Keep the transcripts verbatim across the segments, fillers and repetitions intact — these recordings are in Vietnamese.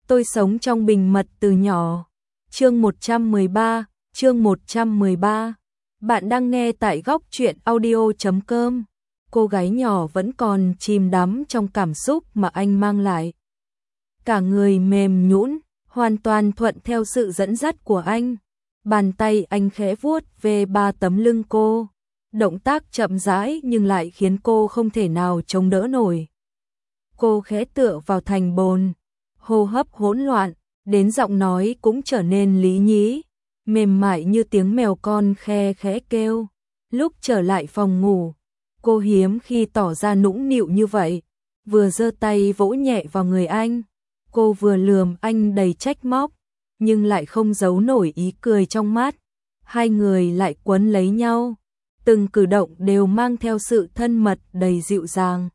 Tôi sống trong bình mật từ nhỏ. Chương một trăm mười ba, chương một trăm mười ba. Bạn đang nghe tại góc truyện audio chấm com. Cô gái nhỏ vẫn còn chìm đắm trong cảm xúc mà anh mang lại. Cả người mềm nhũn, hoàn toàn thuận theo sự dẫn dắt của anh. Bàn tay anh khẽ vuốt về ba tấm lưng cô. Động tác chậm rãi nhưng lại khiến cô không thể nào chống đỡ nổi. Cô khẽ tựa vào thành bồn, hô hấp hỗn loạn, đến giọng nói cũng trở nên lý nhí, mềm mại như tiếng mèo con khe khẽ kêu. Lúc trở lại phòng ngủ, cô hiếm khi tỏ ra nũng nịu như vậy, vừa giơ tay vỗ nhẹ vào người anh, cô vừa lườm anh đầy trách móc, nhưng lại không giấu nổi ý cười trong mắt. Hai người lại quấn lấy nhau, từng cử động đều mang theo sự thân mật đầy dịu dàng.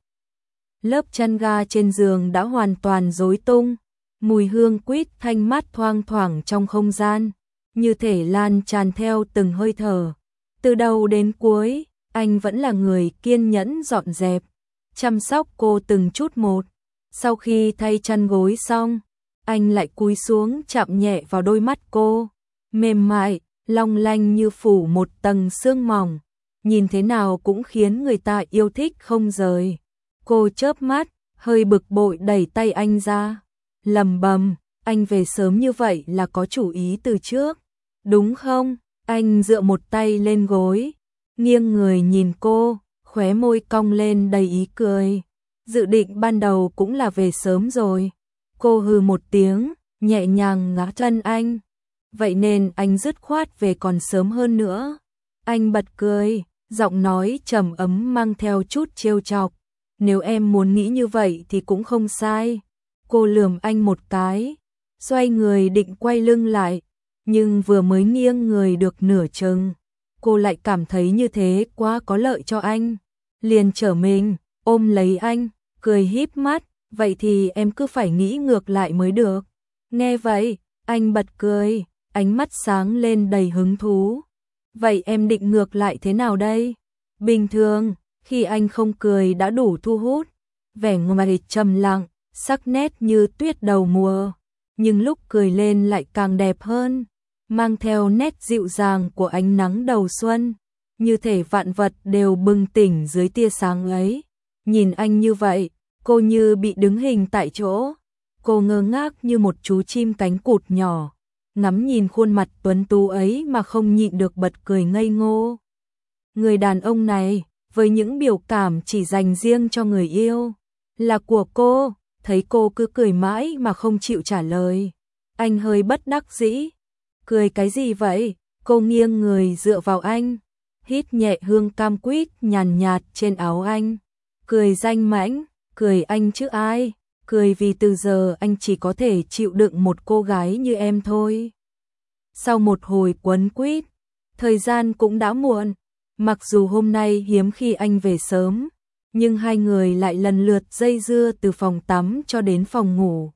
Lớp chăn ga trên giường đã hoàn toàn rối tung, mùi hương quýt thanh mát thoang thoảng trong không gian, như thể lan tràn theo từng hơi thở. Từ đầu đến cuối, anh vẫn là người kiên nhẫn dọn dẹp, chăm sóc cô từng chút một. Sau khi thay chăn gối xong, anh lại cúi xuống chạm nhẹ vào đôi mắt cô, mềm mại, long lanh như phủ một tầng sương mỏng, nhìn thế nào cũng khiến người ta yêu thích không rời. Cô chớp mắt, hơi bực bội đẩy tay anh ra, lầm bầm, anh về sớm như vậy là có chủ ý từ trước, đúng không? Anh dựa một tay lên gối, nghiêng người nhìn cô, khóe môi cong lên đầy ý cười. Dự định ban đầu cũng là về sớm rồi. Cô hừ một tiếng, nhẹ nhàng ngã chân anh. Vậy nên anh dứt khoát về còn sớm hơn nữa. Anh bật cười, giọng nói trầm ấm mang theo chút trêu chọc. Nếu em muốn nghĩ như vậy thì cũng không sai. Cô lườm anh một cái, xoay người định quay lưng lại, nhưng vừa mới nghiêng người được nửa chừng, cô lại cảm thấy như thế quá có lợi cho anh. Liền trở mình, ôm lấy anh, cười híp mắt, vậy thì em cứ phải nghĩ ngược lại mới được. Nghe vậy, anh bật cười, ánh mắt sáng lên đầy hứng thú. Vậy em định ngược lại thế nào đây? Bình thường, khi anh không cười đã đủ thu hút, vẻ ngoài trầm lặng, sắc nét như tuyết đầu mùa, nhưng lúc cười lên lại càng đẹp hơn, mang theo nét dịu dàng của ánh nắng đầu xuân, như thể vạn vật đều bừng tỉnh dưới tia sáng ấy. Nhìn anh như vậy, cô như bị đứng hình tại chỗ, cô ngơ ngác như một chú chim cánh cụt nhỏ, ngắm nhìn khuôn mặt tuấn tú ấy mà không nhịn được bật cười ngây ngô. Người đàn ông này, với những biểu cảm chỉ dành riêng cho người yêu, là của cô. Thấy cô cứ cười mãi mà không chịu trả lời, anh hơi bất đắc dĩ. Cười cái gì vậy? Cô nghiêng người dựa vào anh, hít nhẹ hương cam quýt nhàn nhạt trên áo anh. Cười danh mãnh, cười anh chứ ai, cười vì từ giờ anh chỉ có thể chịu đựng một cô gái như em thôi. Sau một hồi quấn quýt, thời gian cũng đã muộn, mặc dù hôm nay hiếm khi anh về sớm, nhưng hai người lại lần lượt dây dưa từ phòng tắm cho đến phòng ngủ.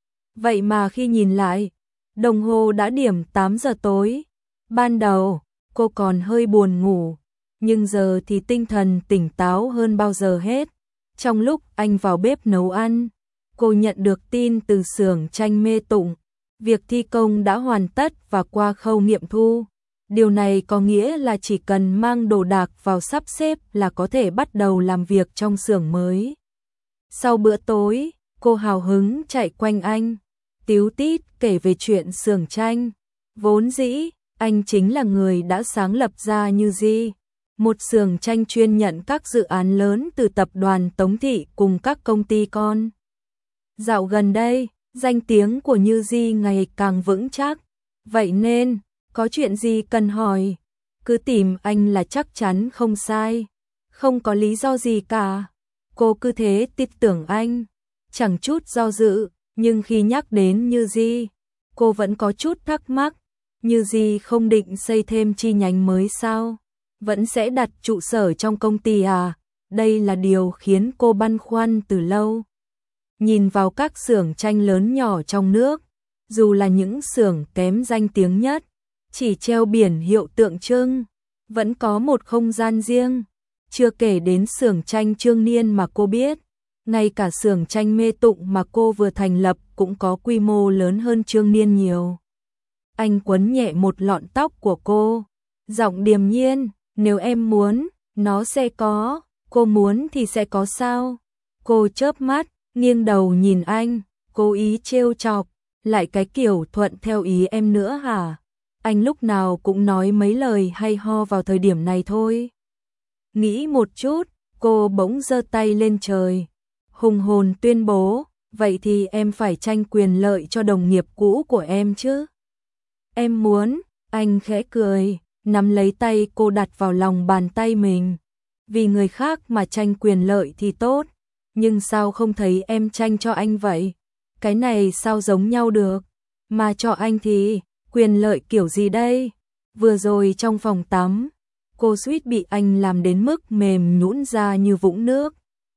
Vậy mà khi nhìn lại, đồng hồ đã điểm tám giờ tối. Ban đầu, cô còn hơi buồn ngủ, nhưng giờ thì tinh thần tỉnh táo hơn bao giờ hết. Trong lúc anh vào bếp nấu ăn, cô nhận được tin từ xưởng tranh Mê Tụng, việc thi công đã hoàn tất và qua khâu nghiệm thu. Điều này có nghĩa là chỉ cần mang đồ đạc vào sắp xếp là có thể bắt đầu làm việc trong xưởng mới. Sau bữa tối, cô hào hứng chạy quanh anh, tíu tít kể về chuyện xưởng tranh. Vốn dĩ, anh chính là người đã sáng lập ra Như Di, một xưởng tranh chuyên nhận các dự án lớn từ tập đoàn Tống Thị cùng các công ty con. Dạo gần đây, danh tiếng của Như Di ngày càng vững chắc, vậy nên có chuyện gì cần hỏi, cứ tìm anh là chắc chắn không sai, không có lý do gì cả. Cô cứ thế tin tưởng anh, chẳng chút do dự, nhưng khi nhắc đến Như Di, cô vẫn có chút thắc mắc. Như Di không định xây thêm chi nhánh mới sao? Vẫn sẽ đặt trụ sở trong công ty à? Đây là điều khiến cô băn khoăn từ lâu. Nhìn vào các xưởng tranh lớn nhỏ trong nước, dù là những xưởng kém danh tiếng nhất, chỉ treo biển hiệu tượng trưng, vẫn có một không gian riêng. Chưa kể đến xưởng tranh Trương Niên mà cô biết, Ngay cả xưởng tranh Mê Tụng mà cô vừa thành lập cũng có quy mô lớn hơn Trương Niên nhiều. Anh quấn nhẹ một lọn tóc của cô, giọng điềm nhiên, nếu em muốn, nó sẽ có, cô muốn thì sẽ có sao? Cô chớp mắt, nghiêng đầu nhìn anh, cố ý trêu chọc, lại cái kiểu thuận theo ý em nữa hả? Anh lúc nào cũng nói mấy lời hay ho vào thời điểm này thôi. Nghĩ một chút, cô bỗng giơ tay lên trời, hùng hồn tuyên bố, vậy thì em phải tranh quyền lợi cho đồng nghiệp cũ của em chứ. Em muốn, anh khẽ cười, nắm lấy tay cô đặt vào lòng bàn tay mình. Vì người khác mà tranh quyền lợi thì tốt, nhưng sao không thấy em tranh cho anh vậy? Cái này sao giống nhau được? Mà cho anh thì, quyền lợi kiểu gì đây? Vừa rồi trong phòng tắm, cô suýt bị anh làm đến mức mềm nhũn ra như vũng nước.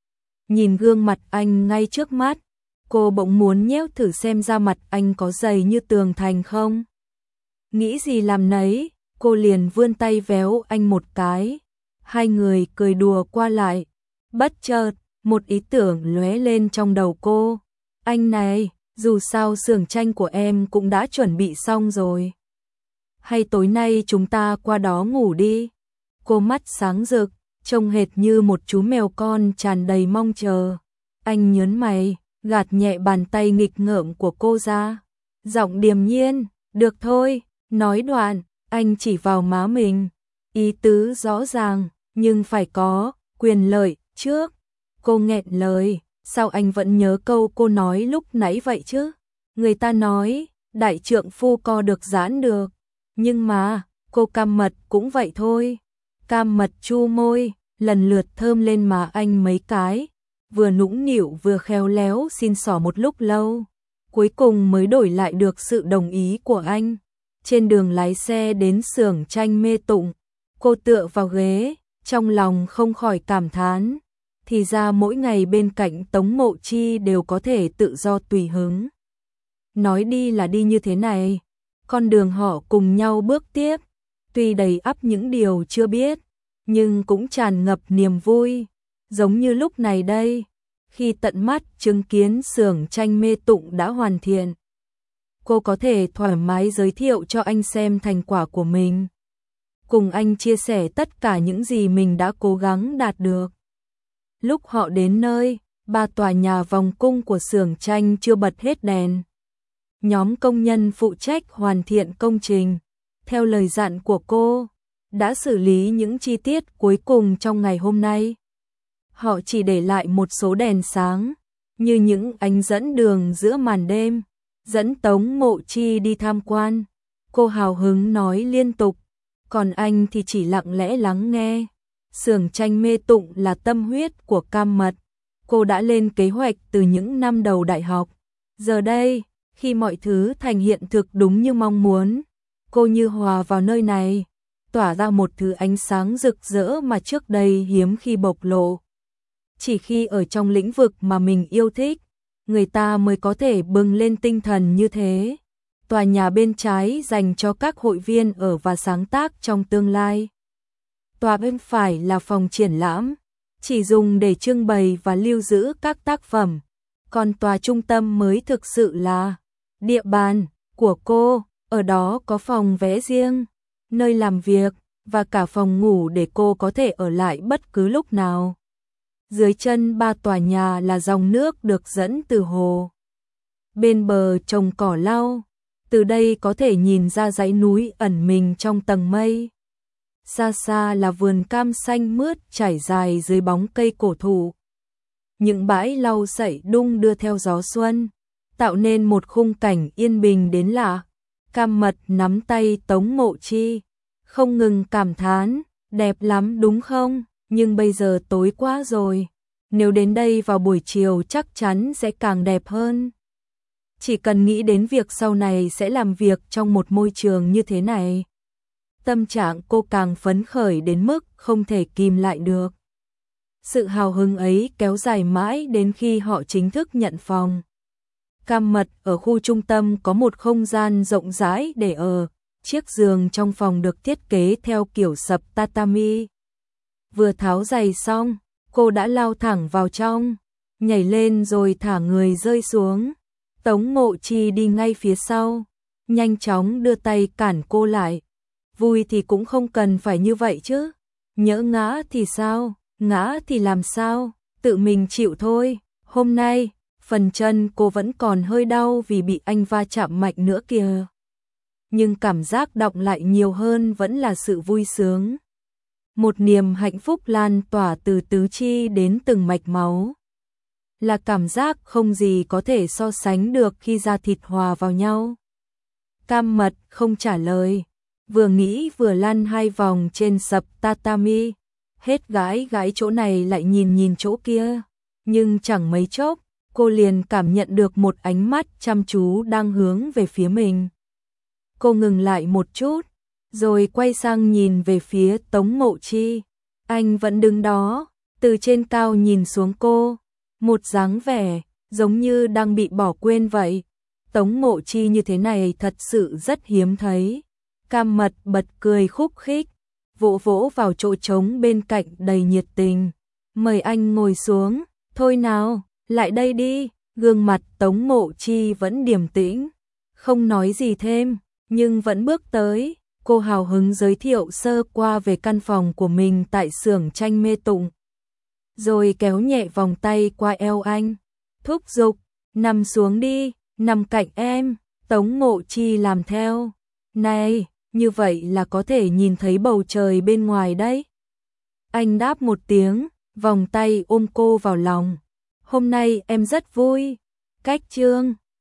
Nhìn gương mặt anh ngay trước mắt, cô bỗng muốn nhéo thử xem da mặt anh có dày như tường thành không. Nghĩ gì làm nấy, cô liền vươn tay véo anh một cái. Hai người cười đùa qua lại. Bất chợt, một ý tưởng lóe lên trong đầu cô. Anh này, dù sao xưởng tranh của em cũng đã chuẩn bị xong rồi. Hay tối nay chúng ta qua đó ngủ đi. Cô mắt sáng rực, trông hệt như một chú mèo con tràn đầy mong chờ. Anh nhớn mày, gạt nhẹ bàn tay nghịch ngợm của cô ra. Giọng điềm nhiên, được thôi, nói đoạn, anh chỉ vào má mình. Ý tứ rõ ràng, nhưng phải có, quyền lợi, trước. Cô nghẹn lời, sao anh vẫn nhớ câu cô nói lúc nãy vậy chứ? Người ta nói, đại trượng phu co được giãn được. Nhưng mà, cô cam mật cũng vậy thôi. Cam mật chu môi, lần lượt thơm lên má anh mấy cái, vừa nũng nịu vừa khéo léo xin xỏ một lúc lâu, cuối cùng mới đổi lại được sự đồng ý của anh. Trên đường lái xe đến xưởng tranh Mê Tụng, cô tựa vào ghế, trong lòng không khỏi cảm thán, thì ra mỗi ngày bên cạnh Tống Mộ Chi đều có thể tự do tùy hứng. Nói đi là đi như thế này, con đường họ cùng nhau bước tiếp, tuy đầy ắp những điều chưa biết, nhưng cũng tràn ngập niềm vui, giống như lúc này đây, khi tận mắt chứng kiến xưởng tranh Mê Tụng đã hoàn thiện. Cô có thể thoải mái giới thiệu cho anh xem thành quả của mình, cùng anh chia sẻ tất cả những gì mình đã cố gắng đạt được. Lúc họ đến nơi, ba tòa nhà vòng cung của xưởng tranh chưa bật hết đèn. Nhóm công nhân phụ trách hoàn thiện công trình, theo lời dặn của cô, đã xử lý những chi tiết cuối cùng trong ngày hôm nay. Họ chỉ để lại một số đèn sáng, như những ánh dẫn đường giữa màn đêm, dẫn Tống Mộ Chi đi tham quan. Cô hào hứng nói liên tục, còn anh thì chỉ lặng lẽ lắng nghe. Xưởng tranh Mê Tụng là tâm huyết của Cam Mật. Cô đã lên kế hoạch từ những năm đầu đại học. Giờ đây, khi mọi thứ thành hiện thực đúng như mong muốn, cô như hòa vào nơi này, tỏa ra một thứ ánh sáng rực rỡ mà trước đây hiếm khi bộc lộ. Chỉ khi ở trong lĩnh vực mà mình yêu thích, người ta mới có thể bừng lên tinh thần như thế. Tòa nhà bên trái dành cho các hội viên ở và sáng tác trong tương lai. Tòa bên phải là phòng triển lãm, chỉ dùng để trưng bày và lưu giữ các tác phẩm. Còn tòa trung tâm mới thực sự là địa bàn của cô, ở đó có phòng vé riêng, nơi làm việc và cả phòng ngủ để cô có thể ở lại bất cứ lúc nào. Dưới chân ba tòa nhà là dòng nước được dẫn từ hồ. Bên bờ trồng cỏ lau, từ đây có thể nhìn ra dãy núi ẩn mình trong tầng mây. Xa xa là vườn cam xanh mướt trải dài dưới bóng cây cổ thụ. Những bãi lau sậy đung đưa theo gió xuân, tạo nên một khung cảnh yên bình đến lạ. Cam Mật nắm tay Tống Mộ Chi, không ngừng cảm thán, đẹp lắm đúng không? Nhưng bây giờ tối quá rồi, nếu đến đây vào buổi chiều chắc chắn sẽ càng đẹp hơn. Chỉ cần nghĩ đến việc sau này sẽ làm việc trong một môi trường như thế này, tâm trạng cô càng phấn khởi đến mức không thể kìm lại được. Sự hào hứng ấy kéo dài mãi đến khi họ chính thức nhận phòng. Cam Mật ở khu trung tâm có một không gian rộng rãi để ở, chiếc giường trong phòng được thiết kế theo kiểu sập tatami. Vừa tháo giày xong, cô đã lao thẳng vào trong, nhảy lên rồi thả người rơi xuống. Tống Ngộ Chi đi ngay phía sau, nhanh chóng đưa tay cản cô lại. Vui thì cũng không cần phải như vậy chứ. Nhỡ ngã thì sao, ngã thì làm sao, tự mình chịu thôi. Hôm nay, phần chân cô vẫn còn hơi đau vì bị anh va chạm mạnh nữa kìa. Nhưng cảm giác đọng lại nhiều hơn vẫn là sự vui sướng. Một niềm hạnh phúc lan tỏa từ tứ chi đến từng mạch máu. Là cảm giác không gì có thể so sánh được khi da thịt hòa vào nhau. Cam Mật không trả lời, vừa nghĩ vừa lăn hai vòng trên sập tatami, hết gãi gãi chỗ này lại nhìn nhìn chỗ kia, nhưng chẳng mấy chốc, cô liền cảm nhận được một ánh mắt chăm chú đang hướng về phía mình. Cô ngừng lại một chút, rồi quay sang nhìn về phía Tống Ngộ Chi. Anh vẫn đứng đó, từ trên cao nhìn xuống cô, một dáng vẻ giống như đang bị bỏ quên vậy. Tống Ngộ Chi như thế này thật sự rất hiếm thấy. Cam Mật bật cười khúc khích, vỗ vỗ vào chỗ trống bên cạnh đầy nhiệt tình. Mời anh ngồi xuống, thôi nào, lại đây đi. Gương mặt Tống Ngộ Chi vẫn điềm tĩnh, không nói gì thêm, nhưng vẫn bước tới. Cô hào hứng giới thiệu sơ qua về căn phòng của mình tại xưởng tranh Mê Tụng, rồi kéo nhẹ vòng tay qua eo anh, thúc giục, nằm xuống đi, nằm cạnh em. Tống Ngộ Chi làm theo. Này, như vậy là có thể nhìn thấy bầu trời bên ngoài đấy. Anh đáp một tiếng, vòng tay ôm cô vào lòng. Hôm nay em rất vui. Cách chương